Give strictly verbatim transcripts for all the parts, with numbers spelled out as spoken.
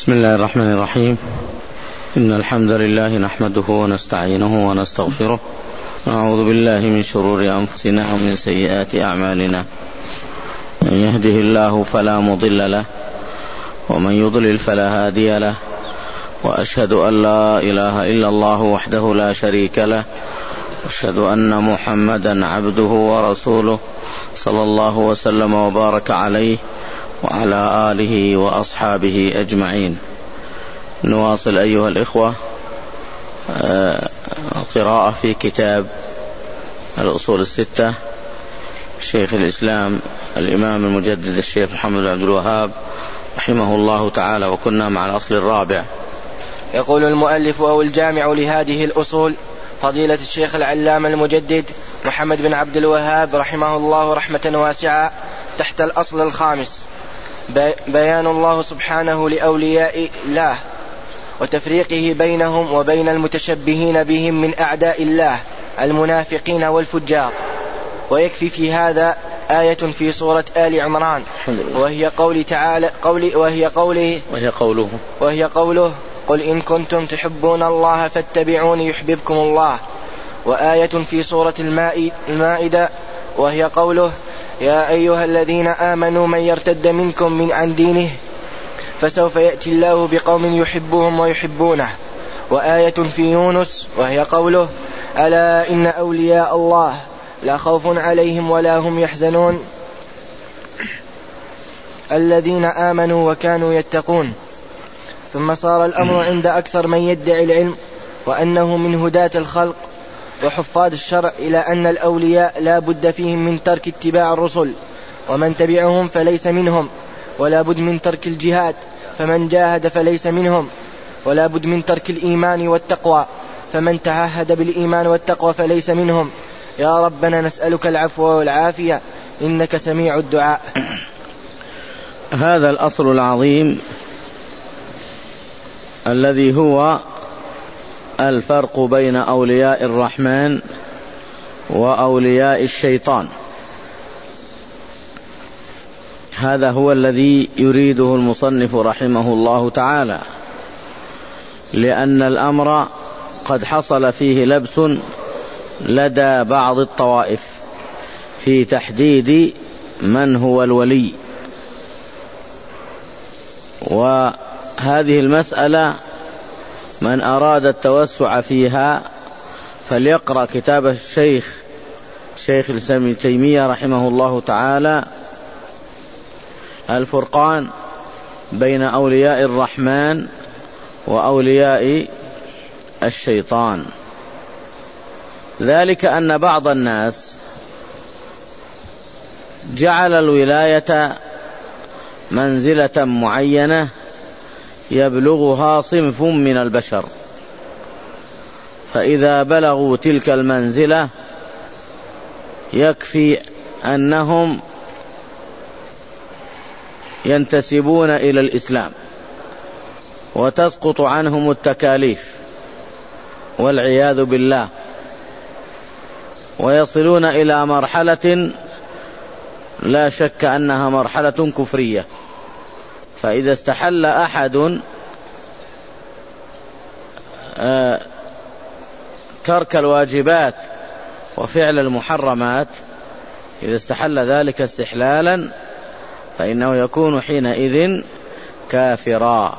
بسم الله الرحمن الرحيم. إن الحمد لله نحمده ونستعينه ونستغفره، ونعوذ بالله من شرور أنفسنا ومن سيئات أعمالنا. من يهده الله فلا مضل له، ومن يضلل فلا هادي له، وأشهد أن لا إله إلا الله وحده لا شريك له، وأشهد أن محمدا عبده ورسوله صلى الله وسلم وبارك عليه وعلى آله وأصحابه أجمعين. نواصل أيها الإخوة قراءة في كتاب الأصول الستة شيخ الإسلام الإمام المجدد الشيخ محمد بن عبد الوهاب رحمه الله تعالى، وكنا مع الأصل الرابع. يقول المؤلف أو الجامع لهذه الأصول فضيلة الشيخ العلامة المجدد محمد بن عبد الوهاب رحمه الله رحمة واسعة تحت الأصل الخامس: بيان الله سبحانه لأولياء الله وتفريقه بينهم وبين المتشبهين بهم من أعداء الله المنافقين والفجار. ويكفي في هذا آية في سورة آل عمران، وهي قول تعالى قولي وهي قوله وهي قوله وهي قوله قل إن كنتم تحبون الله فاتبعوني يحببكم الله. وآية في سورة المائدة وهي قوله يا أيها الذين آمنوا من يرتد منكم من عن دينه فسوف يأتي الله بقوم يحبهم ويحبونه. وآية في يونس وهي قوله ألا إن أولياء الله لا خوف عليهم ولا هم يحزنون الذين آمنوا وكانوا يتقون. ثم صار الأمر عند أكثر من يدعي العلم وأنه من هداة الخلق وحفاظ الشرع إلى أن الأولياء لا بد فيهم من ترك اتباع الرسل، ومن تبعهم فليس منهم، ولا بد من ترك الجهاد فمن جاهد فليس منهم، ولا بد من ترك الإيمان والتقوى فمن تعهد بالإيمان والتقوى فليس منهم. يا ربنا نسألك العفو والعافية إنك سميع الدعاء. هذا الأصل العظيم الذي هو الفرق بين أولياء الرحمن وأولياء الشيطان، هذا هو الذي يريده المصنف رحمه الله تعالى، لأن الأمر قد حصل فيه لبس لدى بعض الطوائف في تحديد من هو الولي. وهذه المسألة من أراد التوسع فيها فليقرأ كتاب الشيخ شيخ الإسلام ابن تيمية رحمه الله تعالى الفرقان بين أولياء الرحمن وأولياء الشيطان. ذلك أن بعض الناس جعل الولاية منزلة معينة يبلغها صنف من البشر، فإذا بلغوا تلك المنزلة يكفي أنهم ينتسبون إلى الإسلام وتسقط عنهم التكاليف والعياذ بالله، ويصلون إلى مرحلة لا شك أنها مرحلة كفرية. فإذا استحل أحد ترك الواجبات وفعل المحرمات، إذا استحل ذلك استحلالا فإنه يكون حينئذ كافرا.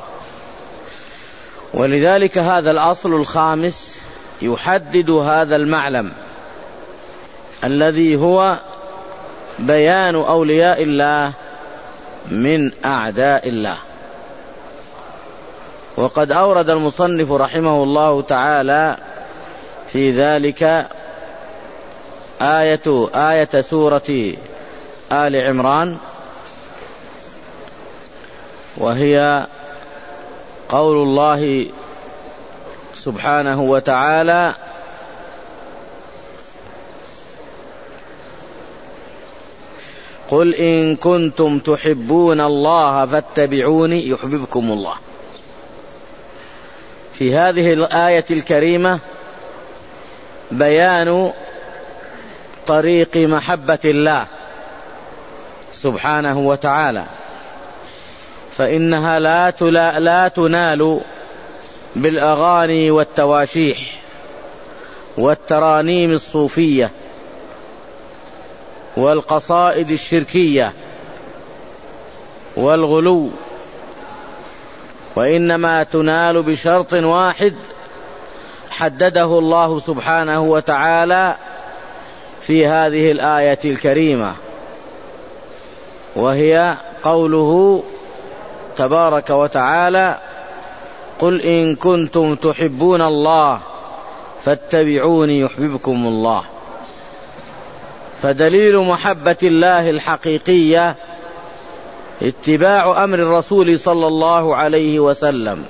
ولذلك هذا الأصل الخامس يحدد هذا المعلم الذي هو بيان أولياء الله من أعداء الله. وقد أورد المصنف رحمه الله تعالى في ذلك آية, آية سورة آل عمران، وهي قول الله سبحانه وتعالى قل إن كنتم تحبون الله فاتبعوني يحببكم الله. في هذه الآية الكريمة بيان طريق محبة الله سبحانه وتعالى، فإنها لا, لا تنال بالأغاني والتواشيح والترانيم الصوفية والقصائد الشركية والغلو، وإنما تنال بشرط واحد حدده الله سبحانه وتعالى في هذه الآية الكريمة، وهي قوله تبارك وتعالى: قل إن كنتم تحبون الله فاتبعوني يحببكم الله. فدليل محبة الله الحقيقية اتباع أمر الرسول صلى الله عليه وسلم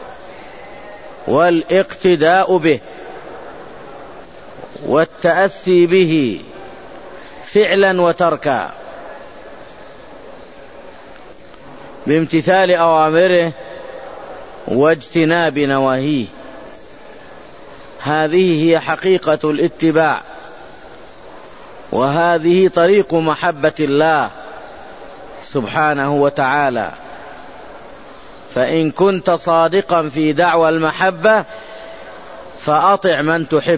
والاقتداء به والتأسي به فعلا وتركا بامتثال أوامره واجتناب نواهيه. هذه هي حقيقة الاتباع، وهذه طريق محبة الله سبحانه وتعالى. فإن كنت صادقا في دعوى المحبة فأطع من تحب،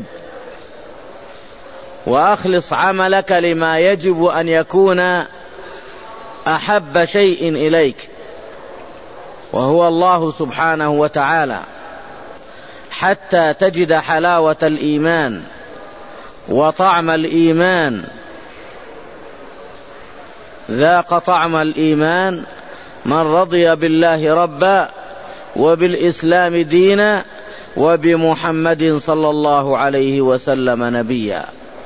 وأخلص عملك لما يجب أن يكون أحب شيء إليك، وهو الله سبحانه وتعالى، حتى تجد حلاوة الإيمان وطعم الإيمان. ذاق طعم الإيمان من رضي بالله ربا وبالإسلام دينا وبمحمد صلى الله عليه وسلم نبيا.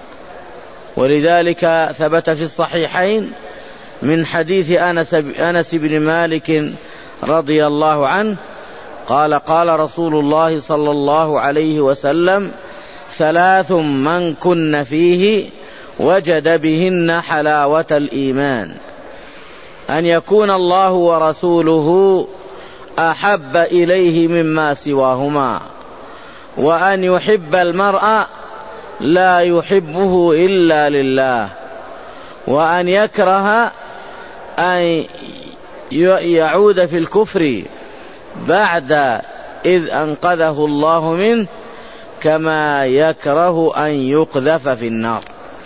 ولذلك ثبت في الصحيحين من حديث أنس بن مالك رضي الله عنه قال: قال رسول الله صلى الله عليه وسلم: ثلاث من كن فيه وجد بهن حلاوة الإيمان: أن يكون الله ورسوله أحب إليه مما سواهما، وأن يحب المرء لا يحبه إلا لله، وأن يكره أن يعود في الكفر بعد إذ أنقذه الله منه، كما يكره أن يقذف في النار.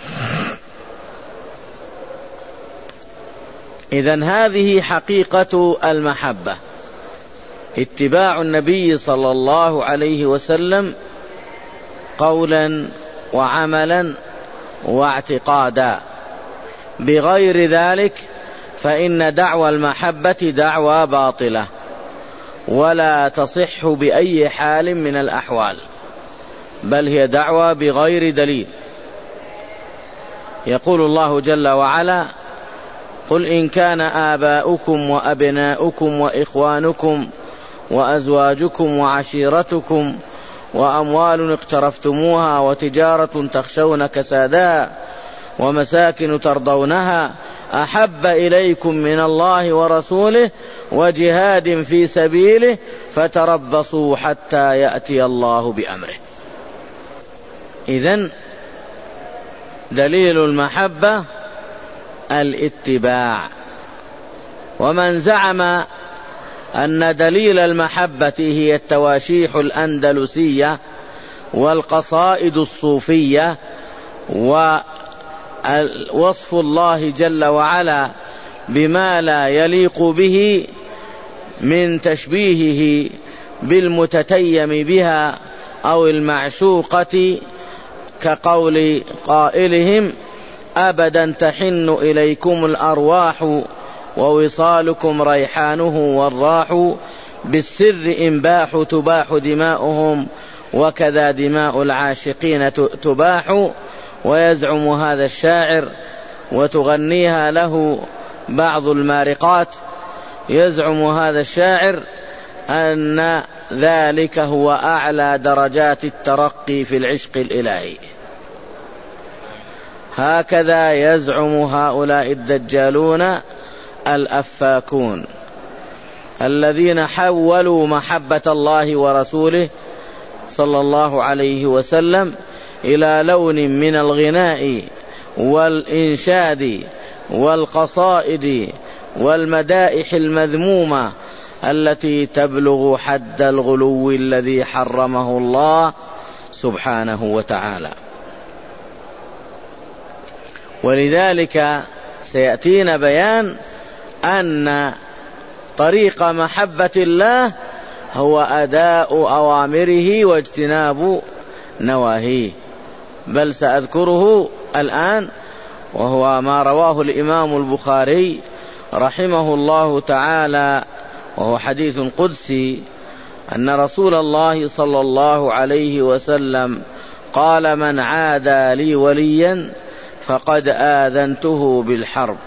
إذن هذه حقيقة المحبة، اتباع النبي صلى الله عليه وسلم قولا وعملا واعتقادا. بغير ذلك فإن دعوى المحبة دعوى باطلة ولا تصح بأي حال من الأحوال، بل هي دعوى بغير دليل. يقول الله جل وعلا: قل إن كان آباؤكم وأبناؤكم وإخوانكم وأزواجكم وعشيرتكم وأموال اقترفتموها وتجارة تخشون كسادها ومساكن ترضونها أحب إليكم من الله ورسوله وجهاد في سبيله فتربصوا حتى يأتي الله بأمره. إذن دليل المحبة الاتباع. ومن زعم أن دليل المحبة هي التواشيح الأندلسية والقصائد الصوفية ووصف الله جل وعلا بما لا يليق به من تشبيهه بالمتتيم بها أو المعشوقة، كقول قائلهم: أبدا تحن إليكم الأرواح ووصالكم ريحانه والراح، بالسر إنباح تباح دماؤهم وكذا دماء العاشقين تباح. ويزعم هذا الشاعر وتغنيها له بعض المارقات، يزعم هذا الشاعر أن ذلك هو أعلى درجات الترقي في العشق الإلهي. هكذا يزعم هؤلاء الدجالون الأفاكون الذين حولوا محبة الله ورسوله صلى الله عليه وسلم إلى لون من الغناء والإنشاد والقصائد والمدائح المذمومة التي تبلغ حد الغلو الذي حرمه الله سبحانه وتعالى. ولذلك سيأتينا بيان أن طريق محبة الله هو أداء أوامره واجتناب نواهيه، بل سأذكره الآن، وهو ما رواه الإمام البخاري رحمه الله تعالى، وهو حديث قدسي، أن رسول الله صلى الله عليه وسلم قال: من عادى لي وليا فقد آذنته بالحرب،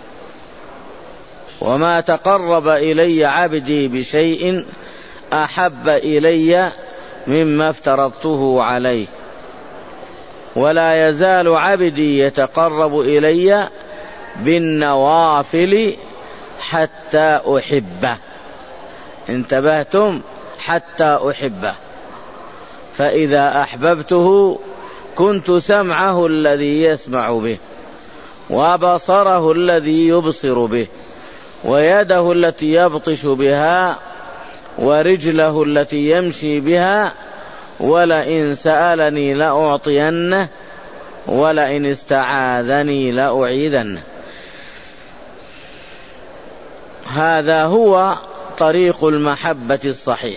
وما تقرب إلي عبدي بشيء أحب إلي مما افترضته عليه، ولا يزال عبدي يتقرب إلي بالنوافل حتى أحبه. انتبهتم؟ حتى أحبه. فإذا أحببته كنت سمعه الذي يسمع به، وبصره الذي يبصر به، ويده التي يبطش بها، ورجله التي يمشي بها، ولئن سألني لأعطينه، ولئن استعاذني لأعيذنه. هذا هو طريق المحبة الصحيح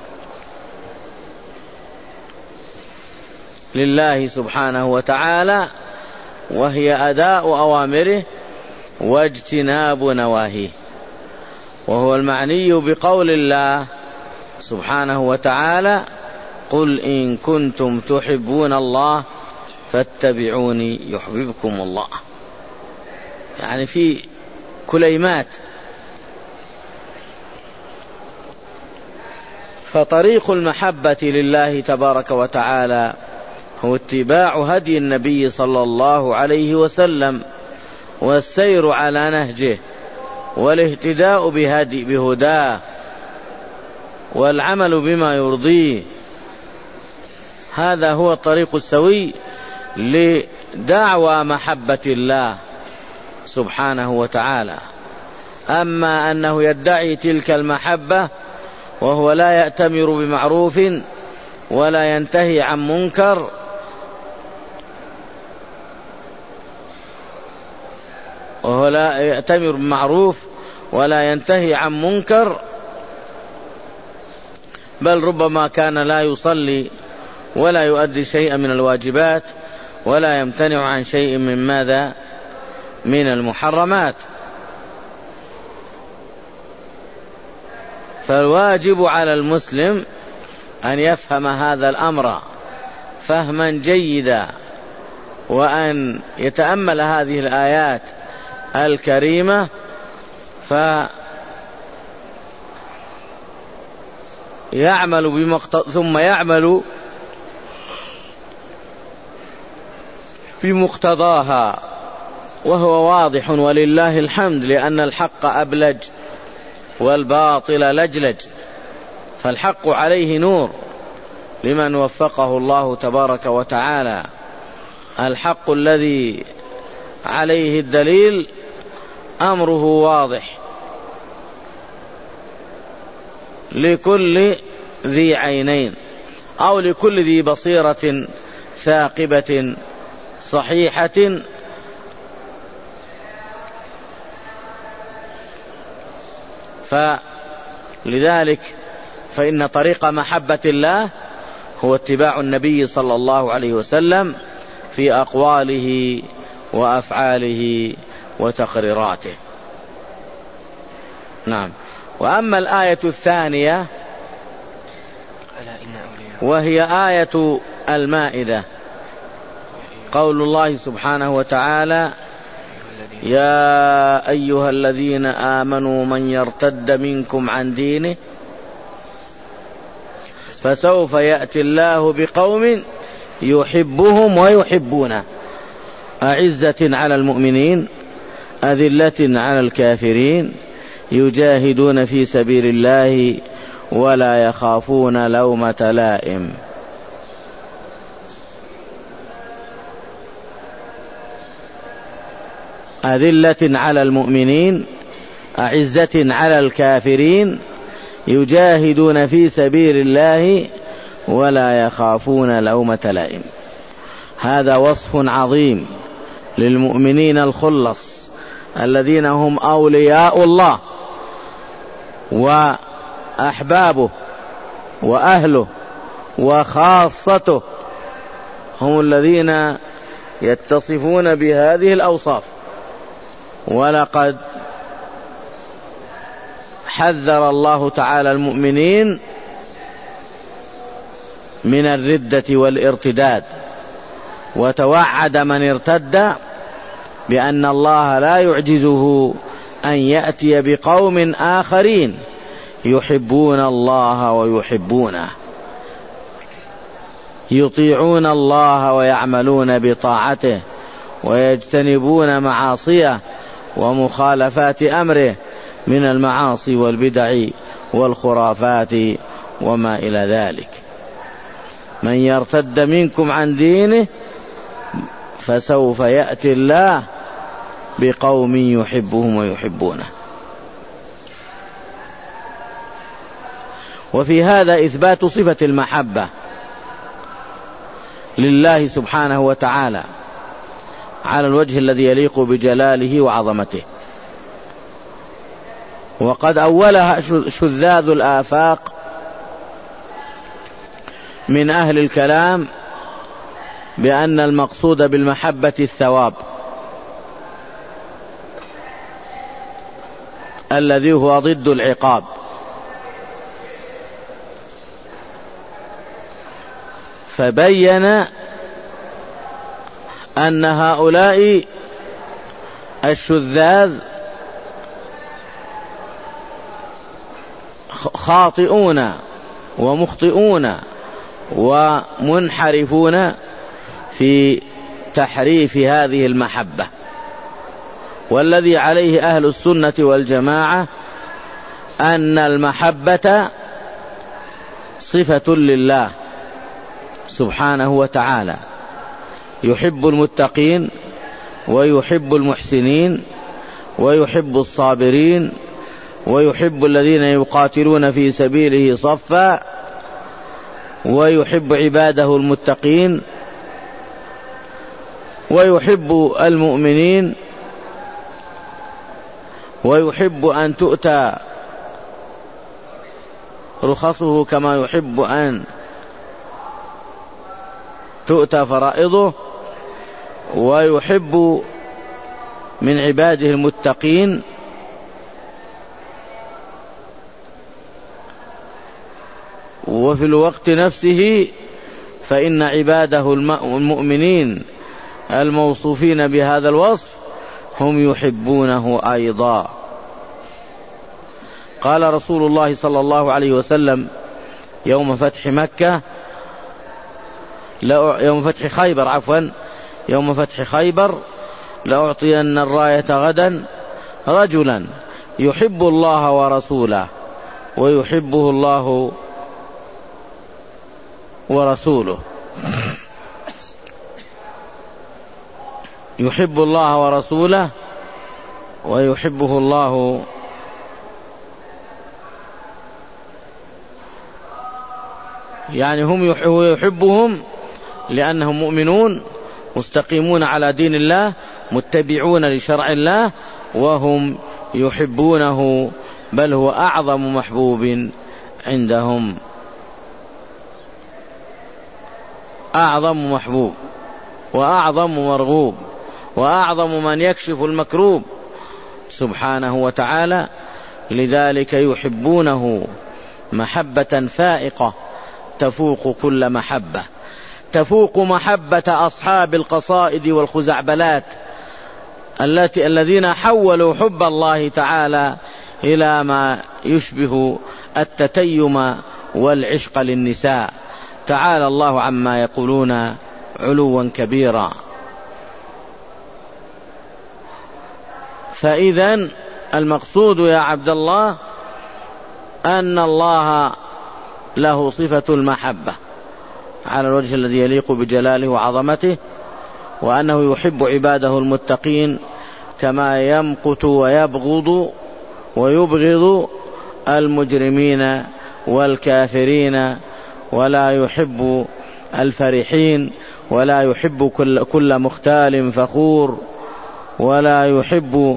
لله سبحانه وتعالى، وهي أداء أوامره واجتناب نواهيه، وهو المعني بقول الله سبحانه وتعالى: قل إن كنتم تحبون الله فاتبعوني يحببكم الله. يعني في كلمات. فطريق المحبة لله تبارك وتعالى هو اتباع هدي النبي صلى الله عليه وسلم، والسير على نهجه، والاهتداء بهدي بهداه، والعمل بما يرضيه. هذا هو الطريق السوي لدعوى محبة الله سبحانه وتعالى. أما أنه يدعي تلك المحبة وهو لا يأتمر بمعروف ولا ينتهي عن منكر، وهو لا يأتمر بمعروف ولا ينتهي عن منكر، بل ربما كان لا يصلي ولا يؤدي شيئا من الواجبات، ولا يمتنع عن شيء من ماذا؟ من المحرمات. فالواجب على المسلم أن يفهم هذا الأمر فهما جيدا، وأن يتأمل هذه الآيات الكريمة، فيعمل بمقتضى ثم يعمل بمقتضاها، وهو واضح ولله الحمد، لأن الحق أبلج والباطل لجلج، فالحق عليه نور لمن وفقه الله تبارك وتعالى. الحق الذي عليه الدليل أمره واضح لكل ذي عينين، أو لكل ذي بصيرة ثاقبة صحيحة. فلذلك فإن طريق محبة الله هو اتباع النبي صلى الله عليه وسلم في أقواله وأفعاله وتقريراته. نعم. وأما الآية الثانية وهي آية المائدة، قول الله سبحانه وتعالى: يا أيها الذين آمنوا من يرتد منكم عن دينه فسوف يأتي الله بقوم يحبهم ويحبونه، أعزة على المؤمنين أذلة على الكافرين، يجاهدون في سبيل الله ولا يخافون لومة لائم. أذلة على المؤمنين أعزة على الكافرين يجاهدون في سبيل الله ولا يخافون لومة لائم. هذا وصف عظيم للمؤمنين الخلص الذين هم أولياء الله وأحبابه وأهله وخاصته، هم الذين يتصفون بهذه الأوصاف. ولقد حذر الله تعالى المؤمنين من الردة والارتداد، وتوعد من ارتد بأن الله لا يعجزه أن يأتي بقوم آخرين يحبون الله ويحبونه، يطيعون الله ويعملون بطاعته ويجتنبون معاصيه ومخالفات أمره من المعاصي والبدع والخرافات وما إلى ذلك. من يرتد منكم عن دينه فسوف يأتي الله بقوم يحبهم ويحبونه. وفي هذا إثبات صفة المحبة لله سبحانه وتعالى على الوجه الذي يليق بجلاله وعظمته. وقد أولها شذاذ الآفاق من أهل الكلام بأن المقصود بالمحبة الثواب الذي هو ضد العقاب، فبين أن هؤلاء الشذاذ خاطئون ومخطئون ومنحرفون في تحريف هذه المحبة. والذي عليه أهل السنة والجماعة أن المحبة صفة لله سبحانه وتعالى، يحب المتقين ويحب المحسنين ويحب الصابرين ويحب الذين يقاتلون في سبيله صفا ويحب عباده المتقين ويحب المؤمنين ويحب أن تؤتى رخصه كما يحب أن تؤتى فرائضه، ويحب من عباده المتقين وفي الوقت نفسه فإن عباده المؤمنين الموصوفين بهذا الوصف هم يحبونه أيضا. قال رسول الله صلى الله عليه وسلم يوم فتح مكة يوم فتح خيبر عفوا يوم فتح خيبر لأعطين الراية غدا رجلا يحب الله ورسوله ويحبه الله ورسوله، يحب الله ورسوله ويحبه الله يعني هم يحبهم لأنهم مؤمنون مستقيمون على دين الله متبعون لشرع الله، وهم يحبونه بل هو أعظم محبوب عندهم، أعظم محبوب وأعظم مرغوب وأعظم من يكشف المكروب سبحانه وتعالى. لذلك يحبونه محبة فائقة تفوق كل محبة، تفوق محبة أصحاب القصائد والخزعبلات التي الذين حولوا حب الله تعالى إلى ما يشبه التتيم والعشق للنساء. تعالى الله عما يقولون علوا كبيرا. فإذن المقصود يا عبد الله أن الله له صفة المحبة على الوجه الذي يليق بجلاله وعظمته، وأنه يحب عباده المتقين كما يمقت ويبغض ويبغض المجرمين والكافرين، ولا يحب الفرحين، ولا يحب كل, كل مختال فخور، ولا يحب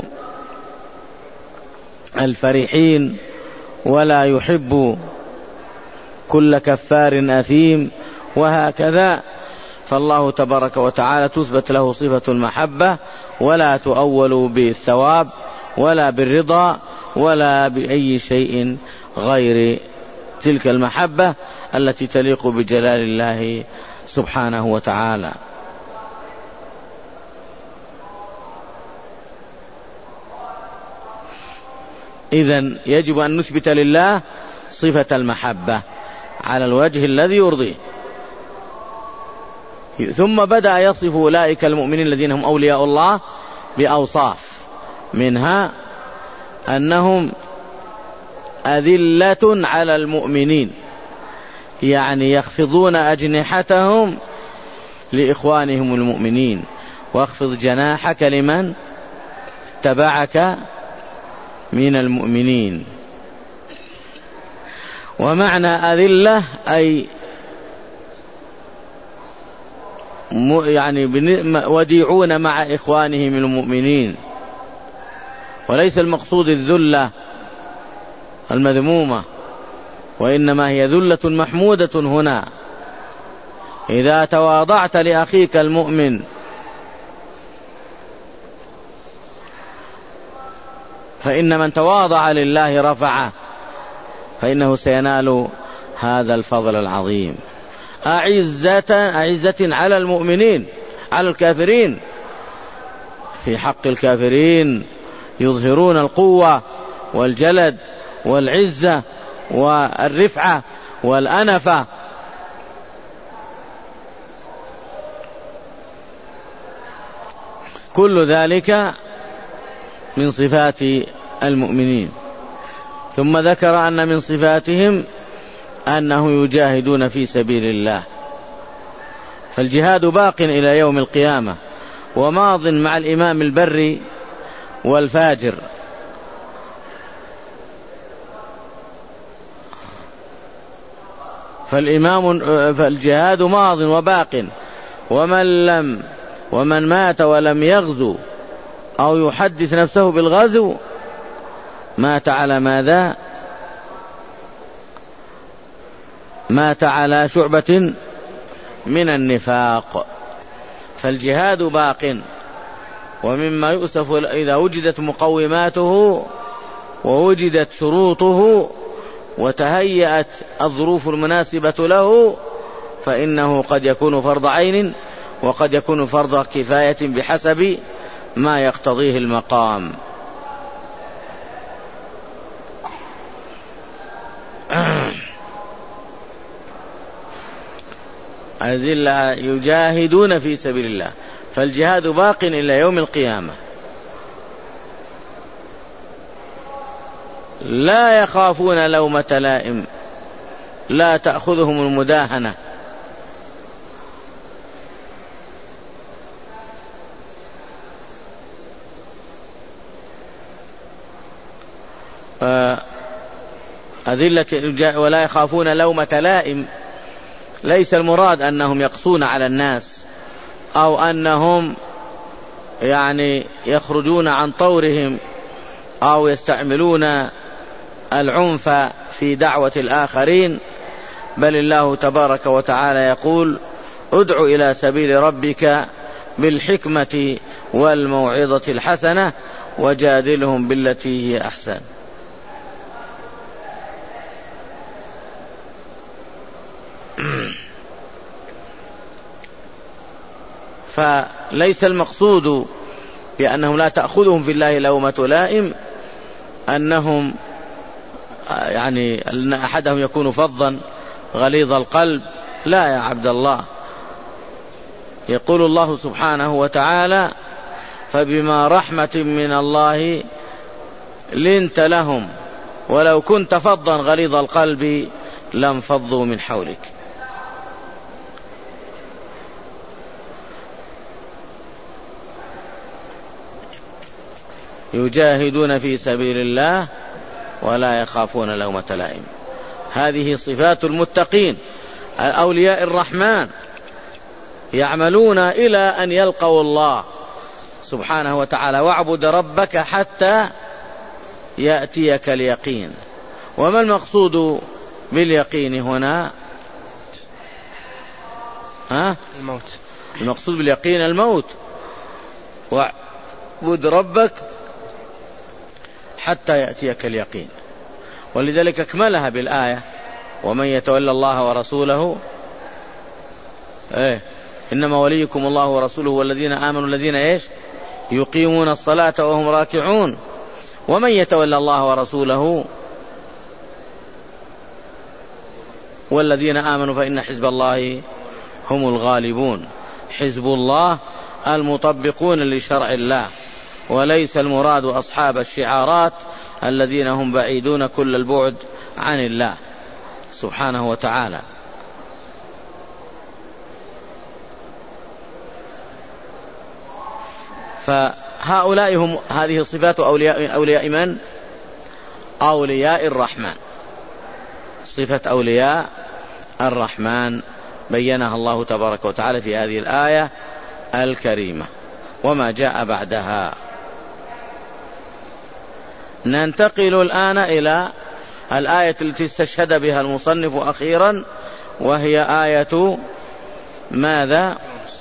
الفرحين، ولا يحب كل كفار أثيم، وهكذا. فالله تبارك وتعالى تثبت له صفة المحبة، ولا تؤول بالثواب ولا بالرضا ولا بأي شيء غير تلك المحبة التي تليق بجلال الله سبحانه وتعالى. إذن يجب أن نثبت لله صفة المحبة على الوجه الذي يرضيه. ثم بدأ يصف أولئك المؤمنين الذين هم أولياء الله بأوصاف، منها أنهم أذلة على المؤمنين، يعني يخفضون أجنحتهم لإخوانهم المؤمنين، واخفض جناحك لمن اتبعك من المؤمنين. ومعنى أذلة أي يعني وديعون مع إخوانهم المؤمنين، وليس المقصود الذلة المذمومة، وإنما هي ذلة محمودة هنا. إذا تواضعت لأخيك المؤمن فإن من تواضع لله رفعه، فإنه سينال هذا الفضل العظيم. أعزة أعزة على المؤمنين على الكافرين، في حق الكافرين يظهرون القوة والجلد والعزة والرفعة والأنفة. كل ذلك من صفات المؤمنين. ثم ذكر أن من صفاتهم أنه يجاهدون في سبيل الله، فالجهاد باق إلى يوم القيامة، وماض مع الإمام البر والفاجر. فالإمام فالجهاد ماض وباق، ومن لم ومن مات ولم يغزو أو يحدث نفسه بالغزو مات على ماذا؟ مات على شعبة من النفاق. فالجهاد باق، ومما يؤسف إذا وجدت مقوماته ووجدت شروطه وتهيأت الظروف المناسبة له، فإنه قد يكون فرض عين وقد يكون فرض كفاية بحسب ما يقتضيه المقام. أذلة يجاهدون في سبيل الله، فالجهاد باق إلى يوم القيامة. لا يخافون لومة لائم، لا تأخذهم المداهنة. أذلة ولا يخافون لومة لائم، ليس المراد أنهم يقسون على الناس أو أنهم يعني يخرجون عن طورهم أو يستعملون العنف في دعوة الآخرين، بل الله تبارك وتعالى يقول: ادع إلى سبيل ربك بالحكمة والموعظة الحسنة وجادلهم بالتي هي أحسن. فليس المقصود بأنهم لا تأخذهم في الله لومة لائم أنهم يعني أن أحدهم يكون فظا غليظ القلب، لا يا عبد الله. يقول الله سبحانه وتعالى: فبما رحمة من الله لنت لهم ولو كنت فظا غليظ القلب لانفضوا من حولك. يجاهدون في سبيل الله ولا يخافون لومة لائم. هذه صفات المتقين أولياء الرحمن، يعملون إلى أن يلقوا الله سبحانه وتعالى. واعبد ربك حتى يأتيك اليقين. وما المقصود باليقين هنا؟ ها؟ الموت. المقصود باليقين الموت. واعبد ربك حتى يأتيك اليقين. ولذلك أكملها بالآية: ومن يتولى الله ورسوله إيه إنما وليكم الله ورسوله والذين آمنوا الذين إيش يقيمون الصلاة وهم راكعون. ومن يتولى الله ورسوله والذين آمنوا فإن حزب الله هم الغالبون. حزب الله المطبقون لشرع الله، وليس المراد أصحاب الشعارات الذين هم بعيدون كل البعد عن الله سبحانه وتعالى. فهؤلاء هم هذه صفات أولياء, أولياء من؟ أولياء الرحمن. صفة أولياء الرحمن بينها الله تبارك وتعالى في هذه الآية الكريمة وما جاء بعدها. ننتقل الآن إلى الآية التي استشهد بها المصنف أخيرا، وهي آية ماذا؟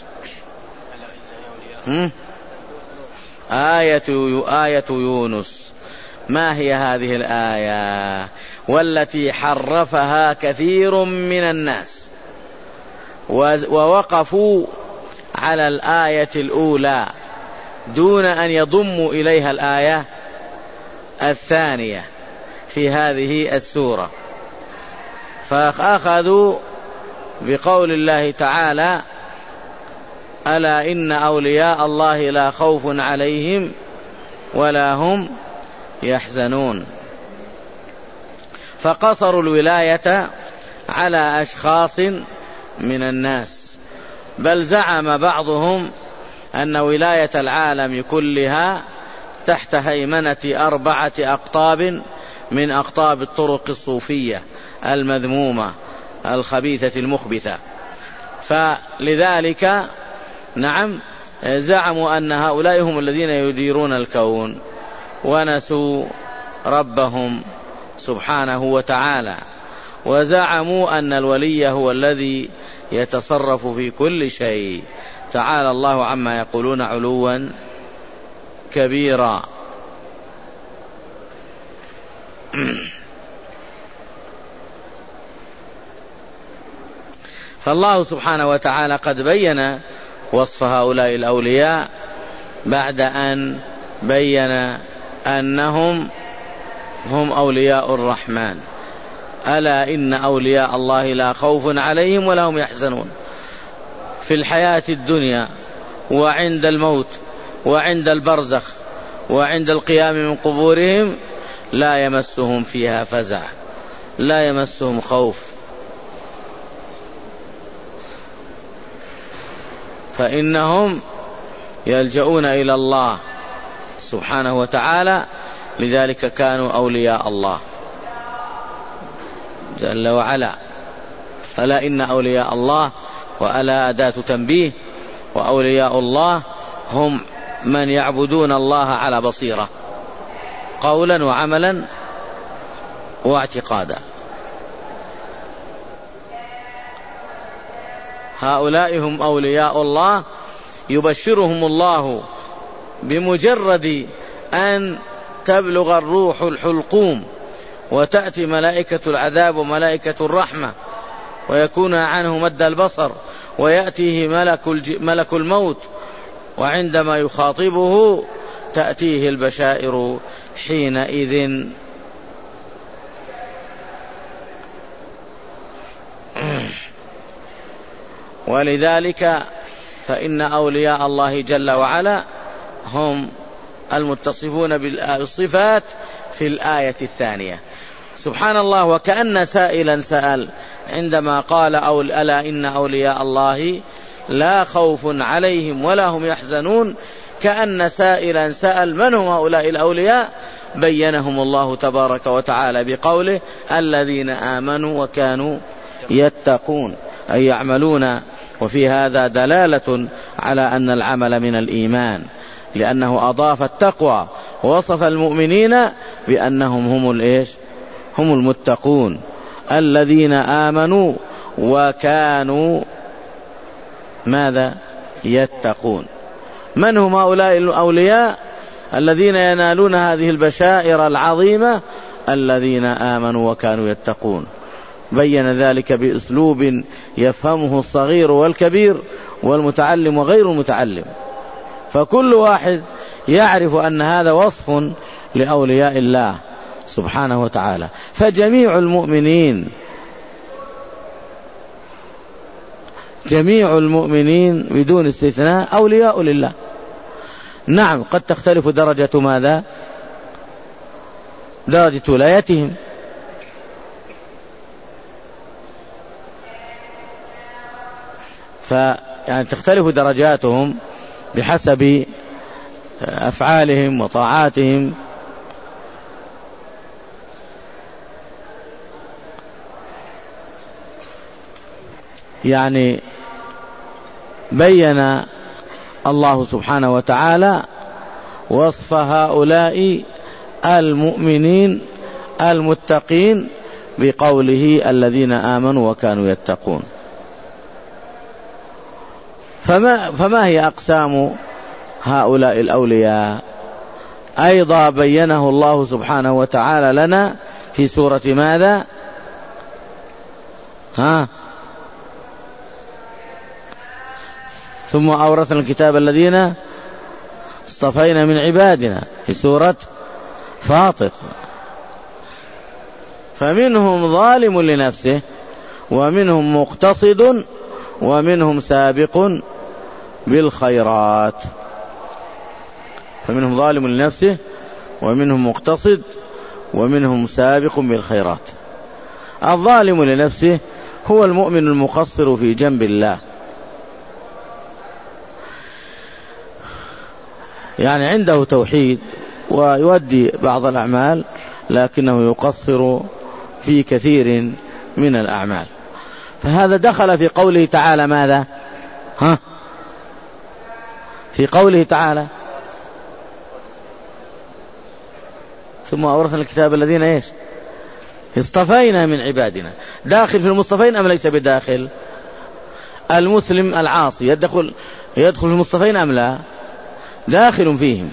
هم؟ آية آية يونس. ما هي هذه الآية والتي حرفها كثير من الناس ووقفوا على الآية الأولى دون أن يضموا إليها الآية الثانية في هذه السورة، فأخذوا بقول الله تعالى: ألا إن أولياء الله لا خوف عليهم ولا هم يحزنون. فقصروا الولاية على أشخاص من الناس، بل زعم بعضهم أن ولاية العالم كلها تحت هيمنة أربعة أقطاب من أقطاب الطرق الصوفية المذمومة الخبيثة المخبثة. فلذلك نعم زعموا أن هؤلاء هم الذين يديرون الكون ونسوا ربهم سبحانه وتعالى، وزعموا أن الولي هو الذي يتصرف في كل شيء. تعالى الله عما يقولون علوا كبيرا. فالله سبحانه وتعالى قد بين وصف هؤلاء الأولياء بعد أن بين أنهم هم أولياء الرحمن. ألا إن أولياء الله لا خوف عليهم ولا هم يحزنون. في الحياة الدنيا وعند الموت وعند البرزخ وعند القيام من قبورهم لا يمسهم فيها فزع، لا يمسهم خوف، فإنهم يلجؤون إلى الله سبحانه وتعالى. لذلك كانوا أولياء الله جل وعلا. ألا إن أولياء الله، وألا أداة تنبيه، وأولياء الله هم من يعبدون الله على بصيرة قولا وعملا واعتقادا. هؤلاء هم أولياء الله، يبشرهم الله بمجرد أن تبلغ الروح الحلقوم وتأتي ملائكة العذاب وملائكة الرحمة ويكون عنه مد البصر، ويأتيه ملك, ملك الموت، وعندما يخاطبه تأتيه البشائر حينئذ. ولذلك فإن أولياء الله جل وعلا هم المتصفون بالصفات في الآية الثانية. سبحان الله، وكأن سائلا سأل عندما قال أول ألا إن أولياء الله لا خوف عليهم ولا هم يحزنون، كأن سائلا سأل من هم هؤلاء الأولياء، بينهم الله تبارك وتعالى بقوله الذين آمنوا وكانوا يتقون، أي يعملون. وفي هذا دلالة على أن العمل من الإيمان، لأنه أضاف التقوى ووصف المؤمنين بأنهم هم الإيش؟ هم المتقون الذين آمنوا وكانوا ماذا؟ يتقون. من هم هؤلاء الأولياء الذين ينالون هذه البشائر العظيمة؟ الذين آمنوا وكانوا يتقون. بين ذلك بأسلوب يفهمه الصغير والكبير والمتعلم وغير المتعلم، فكل واحد يعرف أن هذا وصف لأولياء الله سبحانه وتعالى. فجميع المؤمنين جميع المؤمنين بدون استثناء أولياء لله. نعم قد تختلف درجة ماذا؟ درجة ولايتهم، فيعني تختلف درجاتهم بحسب أفعالهم وطاعاتهم. يعني بين الله سبحانه وتعالى وصف هؤلاء المؤمنين المتقين بقوله الذين آمنوا وكانوا يتقون. فما, فما هي أقسام هؤلاء الأولياء؟ أيضا بينه الله سبحانه وتعالى لنا في سورة ماذا؟ ها ثم أورثنا الكتاب الذين اصطفينا من عبادنا في سورة فاطر. فمنهم ظالم لنفسه ومنهم مقتصد ومنهم سابق بالخيرات. فمنهم ظالم لنفسه ومنهم مقتصد ومنهم سابق بالخيرات. الظالم لنفسه هو المؤمن المقصر في جنب الله، يعني عنده توحيد ويؤدي بعض الأعمال لكنه يقصر في كثير من الأعمال. فهذا دخل في قوله تعالى ماذا؟ ها في قوله تعالى ثم أورثنا الكتاب الذين إيش؟ اصطفينا من عبادنا. داخل في المصطفين أم ليس بداخل؟ المسلم العاصي يدخل يدخل في المصطفين أم لا؟ داخل فيهم.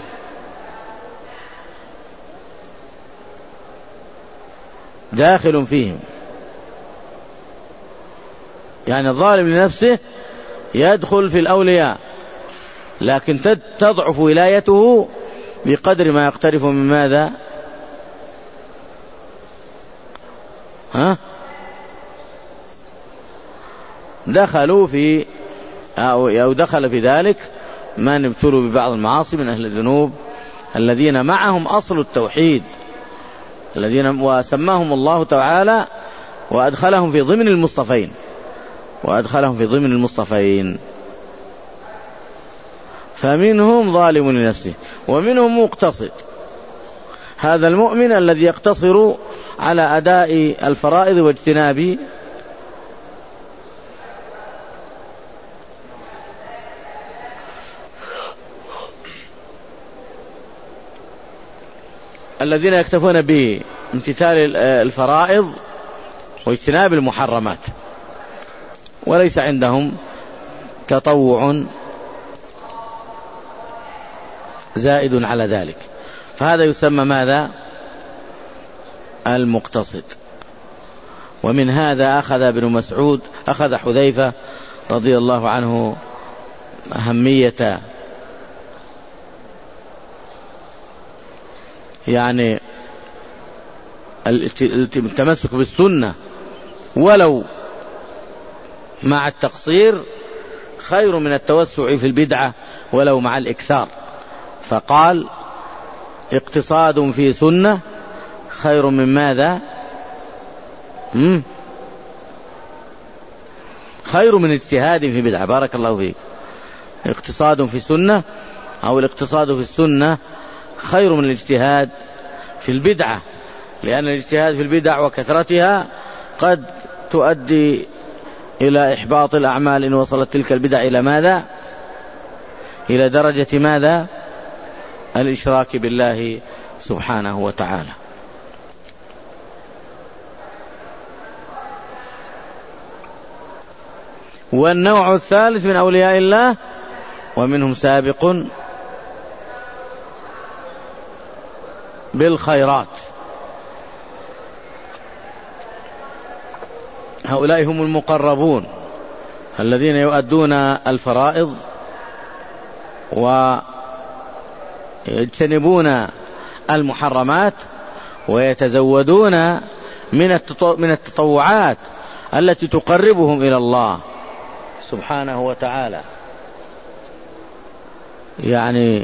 داخل فيهم، يعني الظالم لنفسه يدخل في الأولياء، لكن تضعف ولايته بقدر ما يقترف من ماذا؟ ها دخلوا في أو دخل في ذلك من ابتلوا ببعض المعاصي من أهل الذنوب الذين معهم أصل التوحيد، الذين وسماهم الله تعالى وأدخلهم في ضمن المصطفين وأدخلهم في ضمن المصطفين. فمنهم ظالم لنفسه ومنهم مقتصد. هذا المؤمن الذي يقتصر على أداء الفرائض واجتناب الذين يكتفون بامتثال الفرائض واجتناب المحرمات، وليس عندهم تطوع زائد على ذلك، فهذا يسمى ماذا؟ المقتصد. ومن هذا أخذ ابن مسعود أخذ حذيفة رضي الله عنه أهمية يعني التمسك بالسنة ولو مع التقصير خير من التوسع في البدعة ولو مع الإكثار. فقال اقتصاد في سنة خير من ماذا؟ مم؟ خير من اجتهاد في بدعة. بارك الله فيك. اقتصاد في سنة أو الاقتصاد في السنة خير من الاجتهاد في البدعة، لأن الاجتهاد في البدع وكثرتها قد تؤدي إلى إحباط الأعمال إن وصلت تلك البدع إلى ماذا؟ إلى درجة ماذا؟ الإشراك بالله سبحانه وتعالى. والنوع الثالث من أولياء الله ومنهم سابق بالخيرات، هؤلاء هم المقربون الذين يؤدون الفرائض ويجتنبون المحرمات ويتزودون من التطوعات التي تقربهم إلى الله سبحانه وتعالى. يعني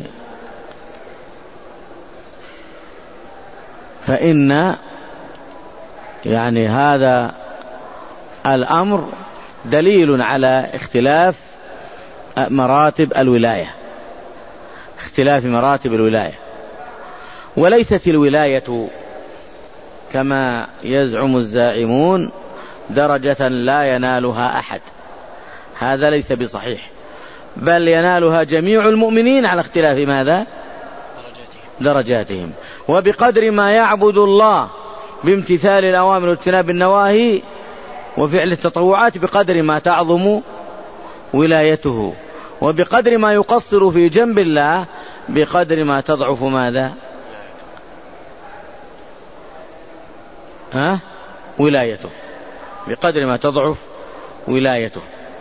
فإن يعني هذا الأمر دليل على اختلاف مراتب الولاية، اختلاف مراتب الولاية. وليست الولاية كما يزعم الزاعمون درجة لا ينالها أحد، هذا ليس بصحيح، بل ينالها جميع المؤمنين على اختلاف ماذا؟ درجاتهم. وبقدر ما يعبد الله بامتثال الأوامر واجتناب النواهي وفعل التطوعات بقدر ما تعظم ولايته، وبقدر ما يقصر في جنب الله بقدر ما تضعف ماذا؟ ها؟ ولايته، بقدر ما تضعف ولايته.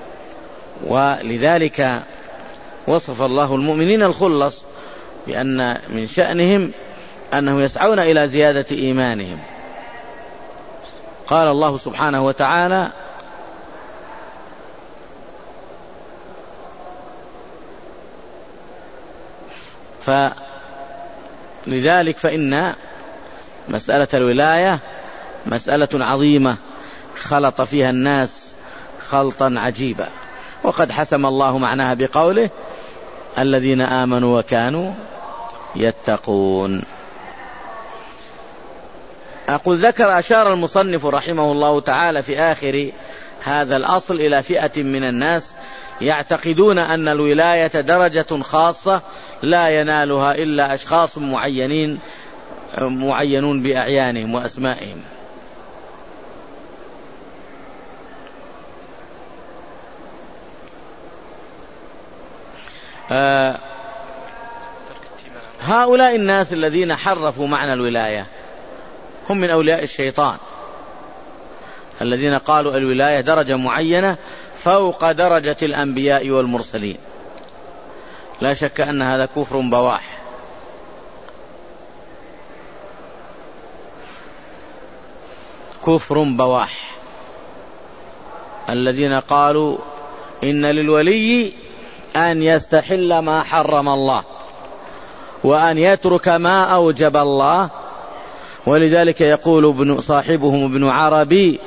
ولذلك وصف الله المؤمنين الخلص بأن من شأنهم أنهم يسعون إلى زيادة إيمانهم. قال الله سبحانه وتعالى: فلذلك فإن مسألة الولاية مسألة عظيمة خلط فيها الناس خلطا عجيبا، وقد حسم الله معناها بقوله: الذين آمنوا وكانوا يتقون. أقول ذكر أشار المصنف رحمه الله تعالى في آخر هذا الأصل إلى فئة من الناس يعتقدون أن الولاية درجة خاصة لا ينالها إلا أشخاص معينين معينون بأعيانهم وأسمائهم. آه هؤلاء الناس الذين حرفوا معنى الولاية هم من أولياء الشيطان، الذين قالوا الولاية درجة معينة فوق درجة الأنبياء والمرسلين. لا شك أن هذا كفر بواح. كفر بواح الذين قالوا إن للولي أن يستحل ما حرم الله وأن يترك ما أوجب الله. ولذلك يقول ابن صاحبهم ابن عربي: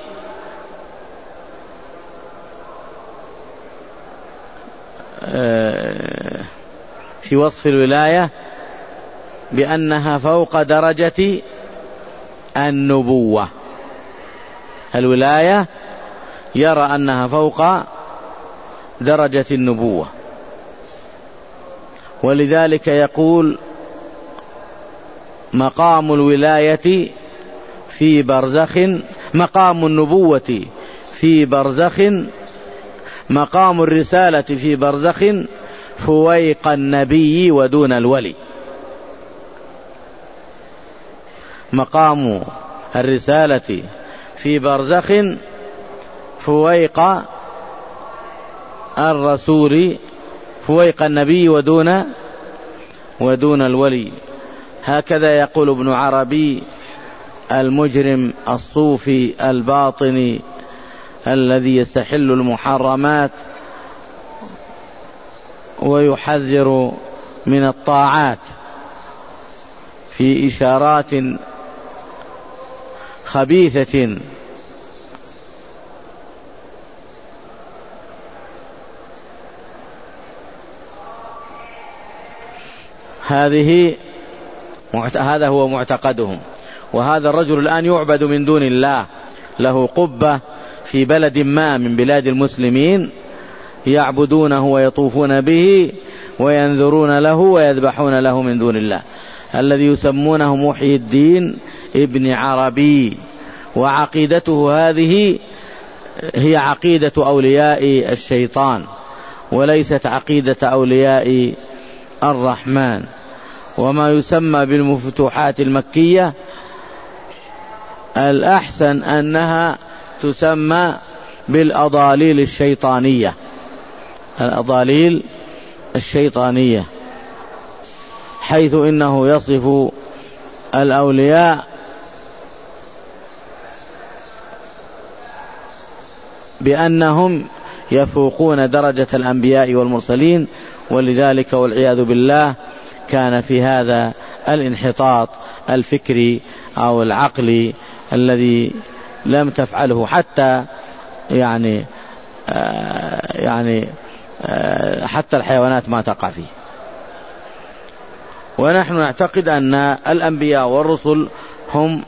في وصف الولاية بأنها فوق درجة النبوة. الولاية يرى أنها فوق درجة النبوة، ولذلك يقول: مقام الولاية في برزخ، مقام النبوة في برزخ، مقام الرسالة في برزخ فويق النبي ودون الولي. مقام الرسالة في برزخ فويق الرسول، فويق النبي ودون ودون الولي. هكذا يقول ابن عربي المجرم الصوفي الباطني الذي يستحل المحرمات ويحذر من الطاعات في إشارات خبيثة هذه هذا هو معتقدهم. وهذا الرجل الآن يعبد من دون الله، له قبة في بلد ما من بلاد المسلمين يعبدونه ويطوفون به وينذرون له ويذبحون له من دون الله، الذي يسمونه محيي الدين ابن عربي. وعقيدته هذه هي عقيدة أولياء الشيطان وليست عقيدة أولياء الرحمن. وما يسمى بالمفتوحات المكية الأحسن أنها تسمى بالأضاليل الشيطانية، الأضاليل الشيطانية، حيث إنه يصف الأولياء بأنهم يفوقون درجة الأنبياء والمرسلين، ولذلك والعياذ بالله كان في هذا الانحطاط الفكري أو العقلي الذي لم تفعله حتى يعني آه يعني آه حتى الحيوانات ما تقع فيه. ونحن نعتقد أن الأنبياء والرسل هم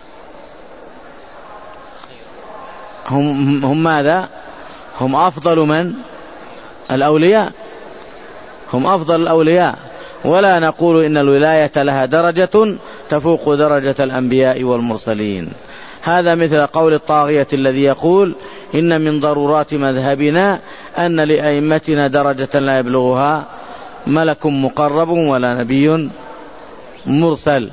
هم هم ماذا؟ هم أفضل من الأولياء، هم أفضل الأولياء، ولا نقول إن الولاية لها درجة تفوق درجة الأنبياء والمرسلين. هذا مثل قول الطاغية الذي يقول إن من ضرورات مذهبنا أن لأئمتنا درجة لا يبلغها ملك مقرب ولا نبي مرسل.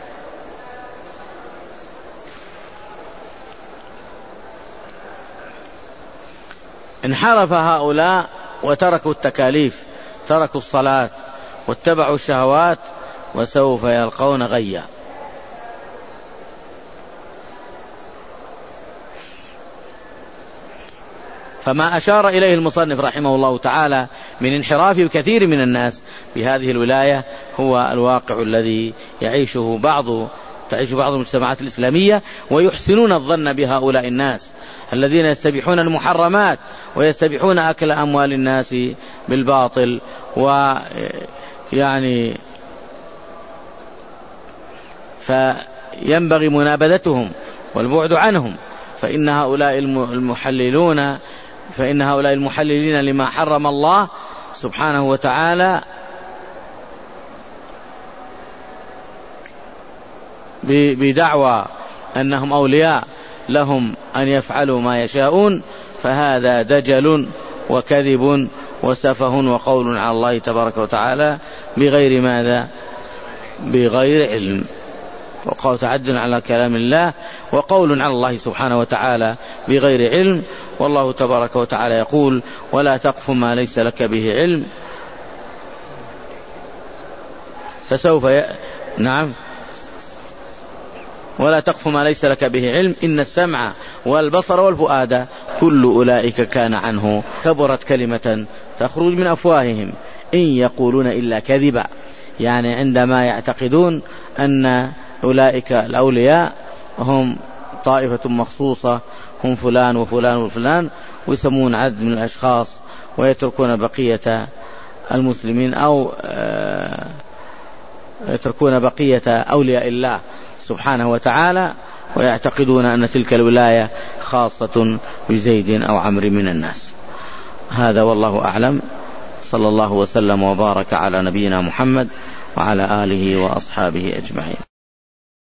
انحرف هؤلاء وتركوا التكاليف، تركوا الصلاة واتبعوا الشهوات وسوف يلقون غيا. فما أشار إليه المصنف رحمه الله تعالى من انحراف كثير من الناس بهذه الولاية هو الواقع الذي يعيشه بعض تعيش بعض المجتمعات الإسلامية، ويحسنون الظن بهؤلاء الناس الذين يستبيحون المحرمات ويستبيحون أكل أموال الناس بالباطل، ويعني فينبغي منابذتهم والبعد عنهم، فإن هؤلاء المحللون فإن هؤلاء المحللين لما حرم الله سبحانه وتعالى بدعوى أنهم أولياء لهم أن يفعلوا ما يشاءون، فهذا دجل وكذب وسفه وقول على الله تبارك وتعالى بغير ماذا؟ بغير علم، وقول تعد على كلام الله وقول على الله سبحانه وتعالى بغير علم. والله تبارك وتعالى يقول ولا تقف ما ليس لك به علم فسوف ي... نعم ولا تقف ما ليس لك به علم إن السمع والبصر والفؤاد كل أولئك كان عنه كبرت كلمة تخرج من أفواههم إن يقولون إلا كذبا. يعني عندما يعتقدون أن أولئك الأولياء هم طائفة مخصوصة، هم فلان وفلان وفلان، ويسمون عدد من الأشخاص ويتركون بقية المسلمين أو يتركون بقية أولياء الله سبحانه وتعالى، ويعتقدون أن تلك الولاية خاصة بزيد أو عمرو من الناس. هذا والله أعلم. صلى الله وسلم وبارك على نبينا محمد وعلى آله وأصحابه أجمعين.